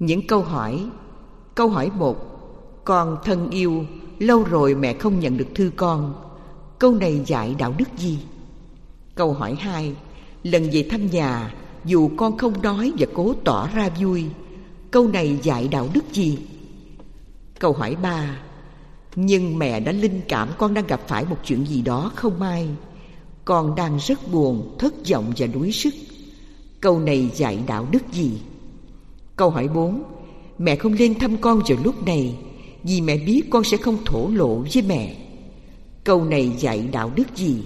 Những câu hỏi. Câu hỏi 1. Con thân yêu, lâu rồi mẹ không nhận được thư con. Câu này dạy đạo đức gì? Câu hỏi 2. Lần về thăm nhà, dù con không nói và cố tỏ ra vui, câu này dạy đạo đức gì? Câu hỏi 3. Nhưng mẹ đã linh cảm con đang gặp phải một chuyện gì đó không may. Con đang rất buồn, thất vọng và đuối sức. Câu này dạy đạo đức gì? Câu hỏi 4. Mẹ không lên thăm con vào lúc này vì mẹ biết con sẽ không thổ lộ với mẹ. Câu này dạy đạo đức gì?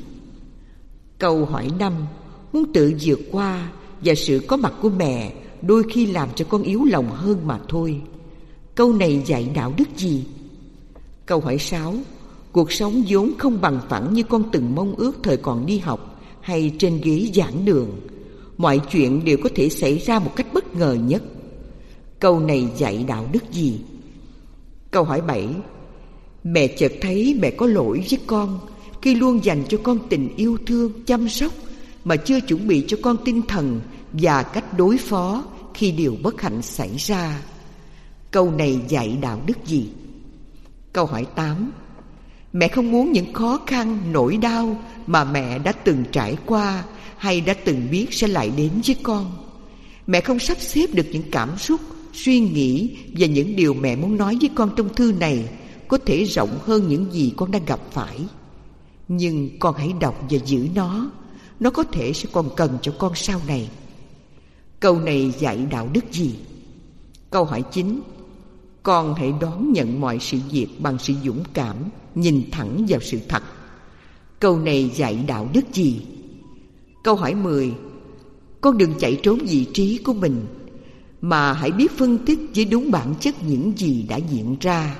Câu hỏi 5. Muốn tự vượt qua và sự có mặt của mẹ đôi khi làm cho con yếu lòng hơn mà thôi. Câu này dạy đạo đức gì? Câu hỏi 6. Cuộc sống vốn không bằng phẳng như con từng mong ước thời còn đi học hay trên ghế giảng đường. Mọi chuyện đều có thể xảy ra một cách bất ngờ nhất. Câu này dạy đạo đức gì? Câu hỏi 7. Mẹ chợt thấy mẹ có lỗi với con khi luôn dành cho con tình yêu thương, chăm sóc mà chưa chuẩn bị cho con tinh thần và cách đối phó khi điều bất hạnh xảy ra. Câu này dạy đạo đức gì? Câu hỏi 8. Mẹ không muốn những khó khăn, nỗi đau mà mẹ đã từng trải qua hay đã từng biết sẽ lại đến với con. Mẹ không sắp xếp được những cảm xúc, suy nghĩ và những điều mẹ muốn nói với con trong thư này có thể rộng hơn những gì con đang gặp phải. Nhưng con hãy đọc và giữ nó. Nó có thể sẽ còn cần cho con sau này. Câu này dạy đạo đức gì? Câu hỏi 9. Con hãy đón nhận mọi sự việc bằng sự dũng cảm, nhìn thẳng vào sự thật. Câu này dạy đạo đức gì? Câu hỏi 10. Con đừng chạy trốn vị trí của mình, mà hãy biết phân tích với đúng bản chất những gì đã diễn ra.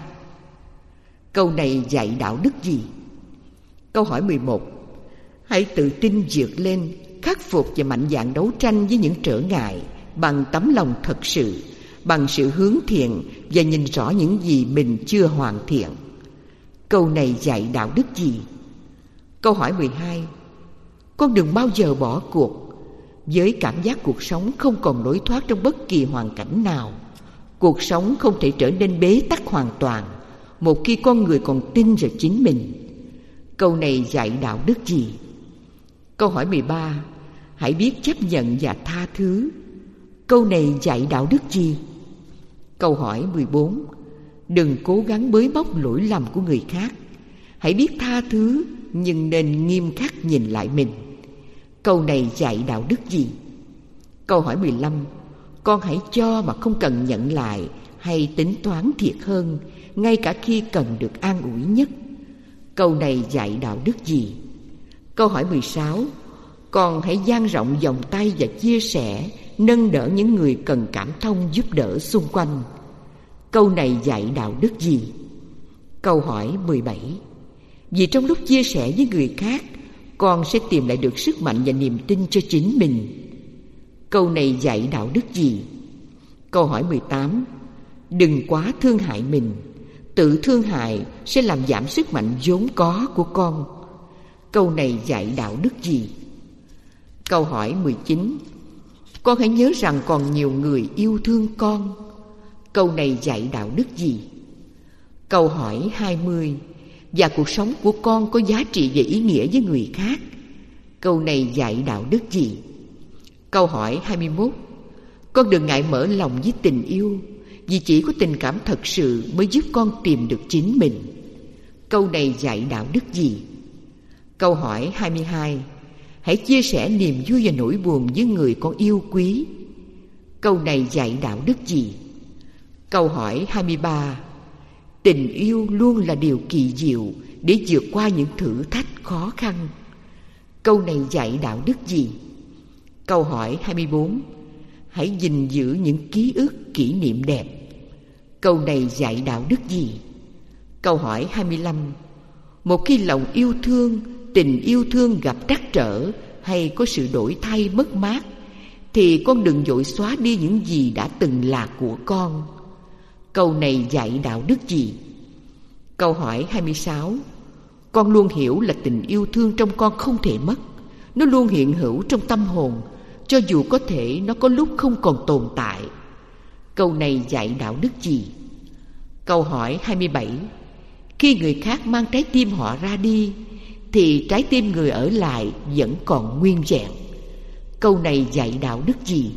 Câu này dạy đạo đức gì? Câu hỏi 11. Hãy tự tin vượt lên, khắc phục và mạnh dạn đấu tranh với những trở ngại bằng tấm lòng thật sự, bằng sự hướng thiện và nhìn rõ những gì mình chưa hoàn thiện. Câu này dạy đạo đức gì? Câu hỏi 12. Con đừng bao giờ bỏ cuộc. Với cảm giác cuộc sống không còn lối thoát trong bất kỳ hoàn cảnh nào, cuộc sống không thể trở nên bế tắc hoàn toàn một khi con người còn tin vào chính mình. Câu này dạy đạo đức gì? Câu hỏi 13. Hãy biết chấp nhận và tha thứ. Câu này dạy đạo đức gì? Câu hỏi 14. Đừng cố gắng bới móc lỗi lầm của người khác. Hãy biết tha thứ, nhưng nên nghiêm khắc nhìn lại mình. Câu này dạy đạo đức gì? Câu hỏi 15. Con hãy cho mà không cần nhận lại, hay tính toán thiệt hơn, ngay cả khi cần được an ủi nhất. Câu này dạy đạo đức gì? Câu hỏi 16. Con hãy dang rộng vòng tay và chia sẻ, nâng đỡ những người cần cảm thông giúp đỡ xung quanh. Câu này dạy đạo đức gì? Câu hỏi 17. Vì trong lúc chia sẻ với người khác, con sẽ tìm lại được sức mạnh và niềm tin cho chính mình. Câu này dạy đạo đức gì? Câu hỏi 18. Đừng quá thương hại mình. Tự thương hại sẽ làm giảm sức mạnh vốn có của con. Câu này dạy đạo đức gì? Câu hỏi 19. Con hãy nhớ rằng còn nhiều người yêu thương con. Câu này dạy đạo đức gì? Câu hỏi 20. Và cuộc sống của con có giá trị và ý nghĩa với người khác. Câu này dạy đạo đức gì? Câu hỏi 21. Con đừng ngại mở lòng với tình yêu, vì chỉ có tình cảm thật sự mới giúp con tìm được chính mình. Câu này dạy đạo đức gì? Câu hỏi 22. Hãy chia sẻ niềm vui và nỗi buồn với người con yêu quý. Câu này dạy đạo đức gì? Câu hỏi 23. Tình yêu luôn là điều kỳ diệu để vượt qua những thử thách khó khăn. Câu này dạy đạo đức gì? Câu hỏi 24. Hãy gìn giữ những ký ức, kỷ niệm đẹp. Câu này dạy đạo đức gì? Câu hỏi 25. Một khi lòng yêu thương, tình yêu thương gặp trắc trở hay có sự đổi thay mất mát, thì con đừng vội xóa đi những gì đã từng là của con. Câu này dạy đạo đức gì? Câu hỏi 26. Con luôn hiểu là tình yêu thương trong con không thể mất. Nó luôn hiện hữu trong tâm hồn, cho dù có thể nó có lúc không còn tồn tại. Câu này dạy đạo đức gì? Câu hỏi 27. Khi người khác mang trái tim họ ra đi thì trái tim người ở lại vẫn còn nguyên vẹn. Câu này dạy đạo đức gì?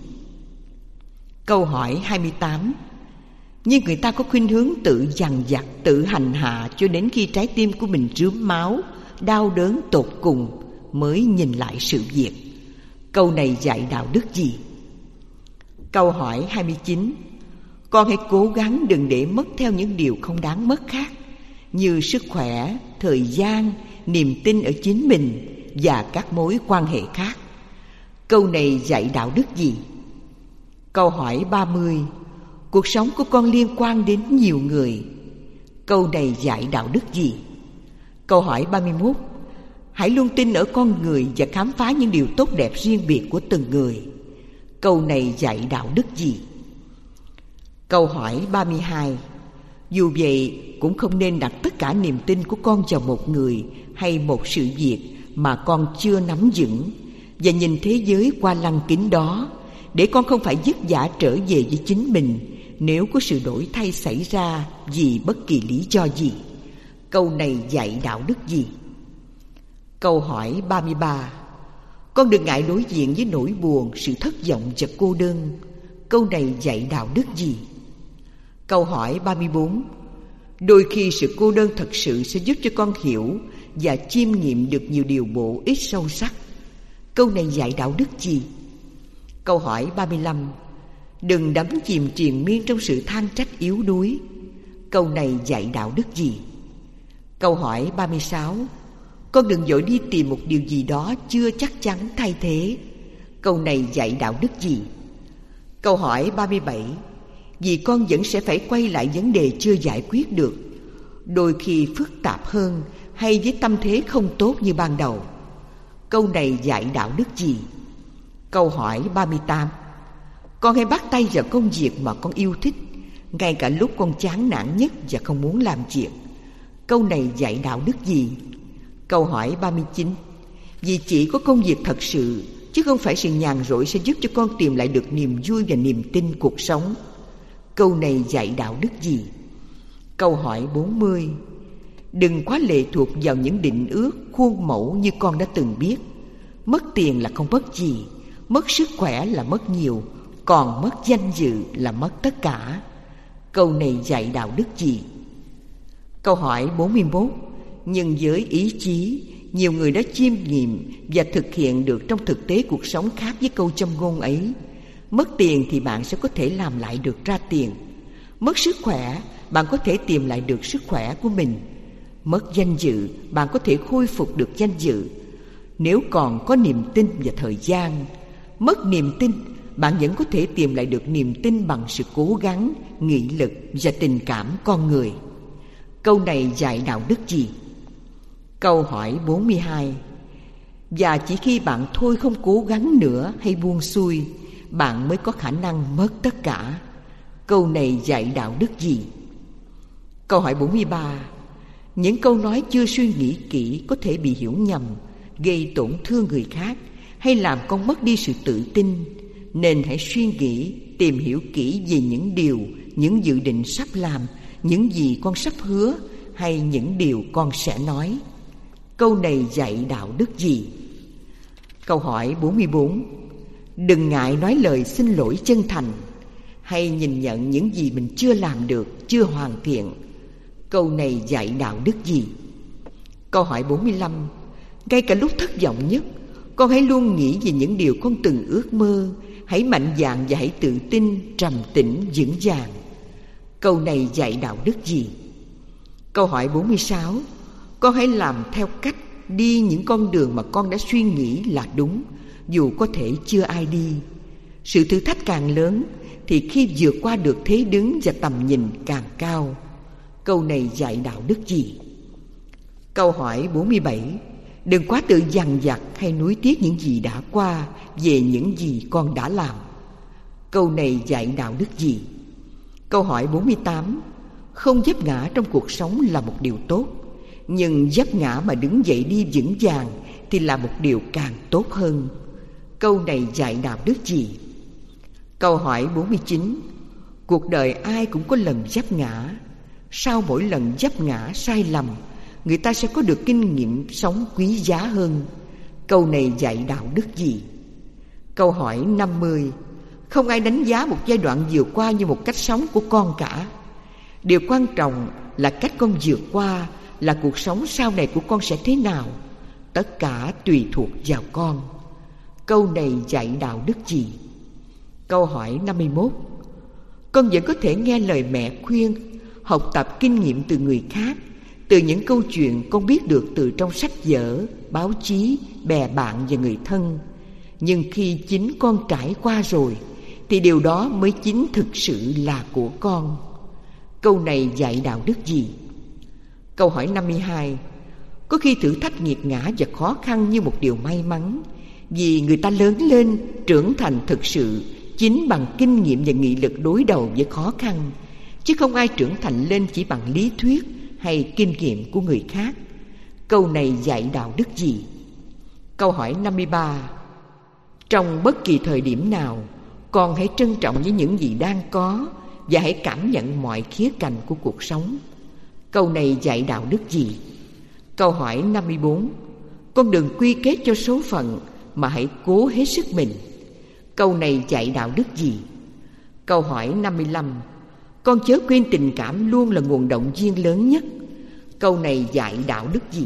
Câu hỏi 28. Nhưng người ta có khuynh hướng tự dằn vặt, tự hành hạ cho đến khi trái tim của mình rướm máu, đau đớn tột cùng mới nhìn lại sự việc. Câu này dạy đạo đức gì? Câu hỏi 29. Con hãy cố gắng đừng để mất theo những điều không đáng mất khác, như sức khỏe, thời gian, niềm tin ở chính mình và các mối quan hệ khác. Câu này dạy đạo đức gì? Câu hỏi 30. Cuộc sống của con liên quan đến nhiều người. Câu này dạy đạo đức gì? Câu hỏi 31. Hãy luôn tin ở con người và khám phá những điều tốt đẹp riêng biệt của từng người. Câu này dạy đạo đức gì? Câu hỏi 32. Dù vậy cũng không nên đặt tất cả niềm tin của con vào một người hay một sự việc mà con chưa nắm vững, và nhìn thế giới qua lăng kính đó, để con không phải vất vả trở về với chính mình nếu có sự đổi thay xảy ra vì bất kỳ lý do gì. Câu này dạy đạo đức gì? Câu hỏi 33. Con đừng ngại đối diện với nỗi buồn, sự thất vọng và cô đơn. Câu này dạy đạo đức gì? Câu hỏi 34. Đôi khi sự cô đơn thật sự sẽ giúp cho con hiểu và chiêm nghiệm được nhiều điều bổ ích sâu sắc. Câu này dạy đạo đức gì? Câu hỏi 35. Đừng đắm chìm triền miên trong sự than trách yếu đuối. Câu này dạy đạo đức gì? Câu hỏi 36. Con đừng vội đi tìm một điều gì đó chưa chắc chắn thay thế. Câu này dạy đạo đức gì? Câu hỏi 37. Vì con vẫn sẽ phải quay lại vấn đề chưa giải quyết được, đôi khi phức tạp hơn hay với tâm thế không tốt như ban đầu. Câu này dạy đạo đức gì? Câu hỏi 38. Con hãy bắt tay vào công việc mà con yêu thích, ngay cả lúc con chán nản nhất và không muốn làm việc. Câu này dạy đạo đức gì? Câu hỏi 39. Vì chỉ có công việc thật sự, chứ không phải sự nhàn rỗi, sẽ giúp cho con tìm lại được niềm vui và niềm tin cuộc sống. Câu này dạy đạo đức gì? Câu hỏi 40. Đừng quá lệ thuộc vào những định ước, khuôn mẫu như con đã từng biết. Mất tiền là không mất gì, mất sức khỏe là mất nhiều, còn mất danh dự là mất tất cả. Câu này dạy đạo đức gì? Câu hỏi 41. Nhưng với ý chí, nhiều người đã chiêm nghiệm và thực hiện được trong thực tế cuộc sống khác với câu châm ngôn ấy. Mất tiền thì bạn sẽ có thể làm lại được ra tiền. Mất sức khỏe, bạn có thể tìm lại được sức khỏe của mình. Mất danh dự, bạn có thể khôi phục được danh dự, nếu còn có niềm tin và thời gian. Mất niềm tin, bạn vẫn có thể tìm lại được niềm tin bằng sự cố gắng, nghị lực và tình cảm con người. Câu này dạy đạo đức gì? Câu hỏi 42. Và chỉ khi bạn thôi không cố gắng nữa hay buông xuôi, bạn mới có khả năng mất tất cả. Câu này dạy đạo đức gì? Câu hỏi 43. Những câu nói chưa suy nghĩ kỹ có thể bị hiểu nhầm, gây tổn thương người khác, hay làm con mất đi sự tự tin. Nên hãy suy nghĩ, tìm hiểu kỹ về những điều, những dự định sắp làm, những gì con sắp hứa, hay những điều con sẽ nói. Câu này dạy đạo đức gì? Câu hỏi 44. Đừng ngại nói lời xin lỗi chân thành, hay nhìn nhận những gì mình chưa làm được, chưa hoàn thiện. Câu này dạy đạo đức gì? Câu hỏi 45. Ngay cả lúc thất vọng nhất, con hãy luôn nghĩ về những điều con từng ước mơ. Hãy mạnh dạn và hãy tự tin, trầm tĩnh, vững vàng. Câu này dạy đạo đức gì? Câu hỏi 46. Con hãy làm theo cách, đi những con đường mà con đã suy nghĩ là đúng, dù có thể chưa ai đi. Sự thử thách càng lớn thì khi vượt qua được thế đứng và tầm nhìn càng cao. Câu này dạy đạo đức gì? Câu hỏi 47. Đừng quá tự dằn vặt hay nuối tiếc những gì đã qua về những gì con đã làm. Câu này dạy đạo đức gì? Câu hỏi 48. Không vấp ngã trong cuộc sống là một điều tốt, nhưng vấp ngã mà đứng dậy đi vững vàng thì là một điều càng tốt hơn. Câu này dạy đạo đức gì? Câu hỏi 49. Cuộc đời ai cũng có lần vấp ngã. Sau mỗi lần vấp ngã sai lầm, người ta sẽ có được kinh nghiệm sống quý giá hơn. Câu này dạy đạo đức gì? Câu hỏi 50. Không ai đánh giá một giai đoạn vượt qua như một cách sống của con cả. Điều quan trọng là cách con vượt qua, là cuộc sống sau này của con sẽ thế nào. Tất cả tùy thuộc vào con. Câu này dạy đạo đức gì? Câu hỏi 51. Con vẫn có thể nghe lời mẹ khuyên, học tập kinh nghiệm từ người khác, từ những câu chuyện con biết được từ trong sách vở, báo chí, bè bạn và người thân. Nhưng khi chính con trải qua rồi thì điều đó mới chính thực sự là của con. Câu này dạy đạo đức gì? Câu hỏi 52. Có khi thử thách nghiệt ngã và khó khăn như một điều may mắn, vì người ta lớn lên, trưởng thành thực sự chính bằng kinh nghiệm và nghị lực đối đầu với khó khăn, chứ không ai trưởng thành lên chỉ bằng lý thuyết hay kinh nghiệm của người khác. Câu này dạy đạo đức gì? Câu hỏi 53. Trong bất kỳ thời điểm nào, con hãy trân trọng với những gì đang có và hãy cảm nhận mọi khía cạnh của cuộc sống. Câu này dạy đạo đức gì? Câu hỏi 54. Con đừng quy kết cho số phận mà hãy cố hết sức mình. Câu này dạy đạo đức gì? Câu hỏi 55. Con chớ quên tình cảm luôn là nguồn động viên lớn nhất. Câu này dạy đạo đức gì?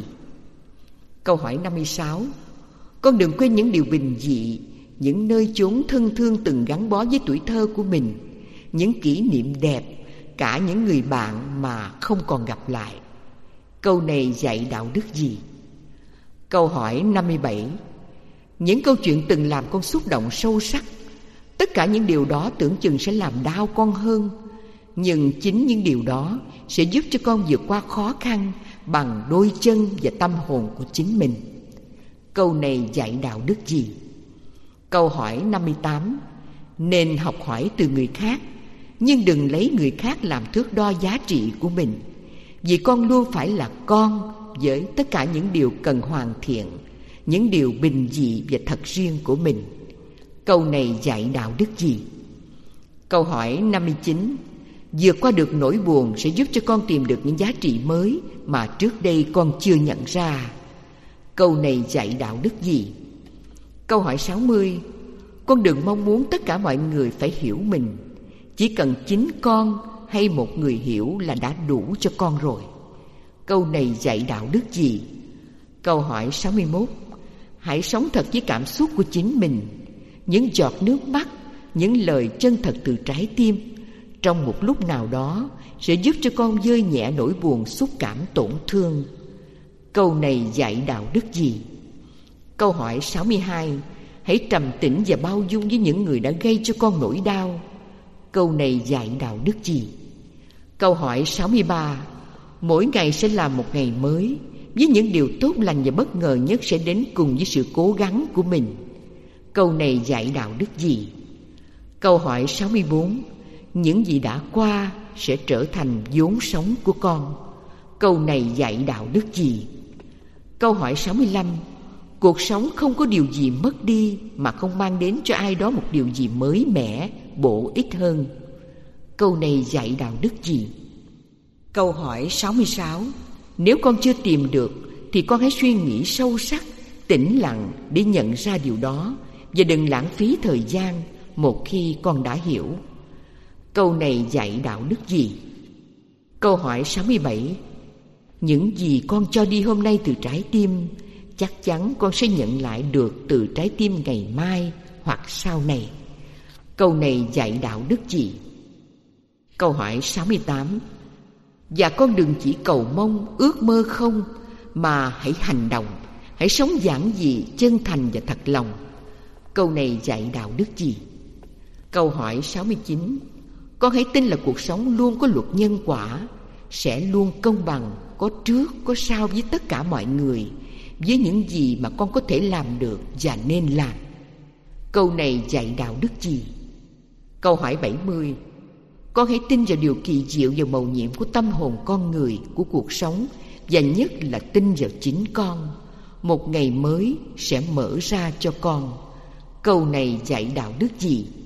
Câu hỏi 56. Con đừng quên những điều bình dị, những nơi chốn thân thương từng gắn bó với tuổi thơ của mình, những kỷ niệm đẹp, cả những người bạn mà không còn gặp lại. Câu này dạy đạo đức gì? Câu hỏi 57. Những câu chuyện từng làm con xúc động sâu sắc, tất cả những điều đó tưởng chừng sẽ làm đau con hơn, nhưng chính những điều đó sẽ giúp cho con vượt qua khó khăn bằng đôi chân và tâm hồn của chính mình. Câu này dạy đạo đức gì? Câu hỏi 58. Nên học hỏi từ người khác, nhưng đừng lấy người khác làm thước đo giá trị của mình, vì con luôn phải là con với tất cả những điều cần hoàn thiện, những điều bình dị và thật riêng của mình. Câu này dạy đạo đức gì? Câu hỏi 59. Vượt qua được nỗi buồn sẽ giúp cho con tìm được những giá trị mới mà trước đây con chưa nhận ra. Câu này dạy đạo đức gì? Câu hỏi 60. Con đừng mong muốn tất cả mọi người phải hiểu mình, chỉ cần chính con hay một người hiểu là đã đủ cho con rồi. Câu này dạy đạo đức gì? Câu hỏi 61. Hãy sống thật với cảm xúc của chính mình, những giọt nước mắt, những lời chân thật từ trái tim, trong một lúc nào đó sẽ giúp cho con vơi nhẹ nỗi buồn xúc cảm tổn thương. Câu này dạy đạo đức gì? Câu hỏi 62. Hãy trầm tĩnh và bao dung với những người đã gây cho con nỗi đau. Câu này dạy đạo đức gì? Câu hỏi 63. Mỗi ngày sẽ là một ngày mới, với những điều tốt lành và bất ngờ nhất sẽ đến cùng với sự cố gắng của mình. Câu này dạy đạo đức gì? Câu hỏi 64. Những gì đã qua sẽ trở thành vốn sống của con. Câu này dạy đạo đức gì? Câu hỏi 65. Cuộc sống không có điều gì mất đi mà không mang đến cho ai đó một điều gì mới mẻ, bổ ích hơn. Câu này dạy đạo đức gì? Câu hỏi 66. Nếu con chưa tìm được thì con hãy suy nghĩ sâu sắc, tĩnh lặng để nhận ra điều đó, và đừng lãng phí thời gian một khi con đã hiểu. Câu này dạy đạo đức gì? Câu hỏi 67. Những gì con cho đi hôm nay từ trái tim, chắc chắn con sẽ nhận lại được từ trái tim ngày mai hoặc sau này. Câu này dạy đạo đức gì? Câu hỏi 68. Và con đừng chỉ cầu mong, ước mơ không, mà hãy hành động, hãy sống giản dị, chân thành và thật lòng. Câu này dạy đạo đức gì? Câu hỏi 69. Con hãy tin là cuộc sống luôn có luật nhân quả, sẽ luôn công bằng, có trước có sau với tất cả mọi người, với những gì mà con có thể làm được và nên làm. Câu này dạy đạo đức gì? Câu hỏi 70. Con hãy tin vào điều kỳ diệu và mầu nhiệm của tâm hồn con người, của cuộc sống, và nhất là tin vào chính con. Một ngày mới sẽ mở ra cho con. Câu này dạy đạo đức gì?